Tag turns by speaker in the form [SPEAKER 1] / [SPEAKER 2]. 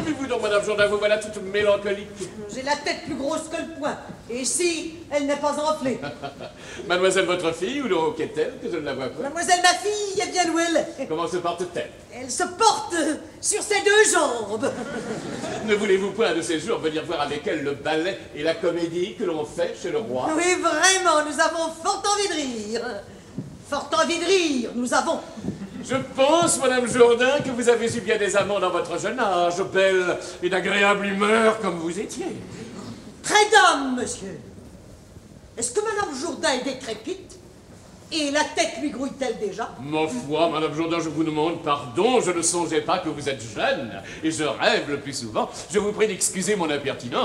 [SPEAKER 1] arrivez-vous donc, Madame Jourdain? Vous voilà toute mélancolique.
[SPEAKER 2] J'ai la tête plus grosse que le poing. Et si elle n'est pas enflée?
[SPEAKER 1] Mademoiselle, votre fille, où donc est-elle, que je ne la vois pas?
[SPEAKER 2] Mademoiselle, ma fille, est bien où elle est.
[SPEAKER 1] Comment se porte-t-elle?
[SPEAKER 2] Elle se porte sur ses deux jambes.
[SPEAKER 1] Ne voulez-vous point, de ces jours, venir voir avec elle le ballet et la comédie que l'on fait chez le roi?
[SPEAKER 2] Oui, vraiment, nous avons fort envie de rire. Fort envie de rire, nous avons.
[SPEAKER 1] Je pense, Madame Jourdain, que vous avez eu bien des amants dans votre jeune âge, belle et d'agréable humeur comme vous étiez.
[SPEAKER 2] Très d'âme, monsieur. Est-ce que Madame Jourdain est décrépite? Et la tête lui grouille-t-elle déjà?
[SPEAKER 1] Ma foi, Madame Jourdain, je vous demande pardon, je ne songeais pas que vous êtes jeune, et je rêve le plus souvent. Je vous prie d'excuser mon impertinence.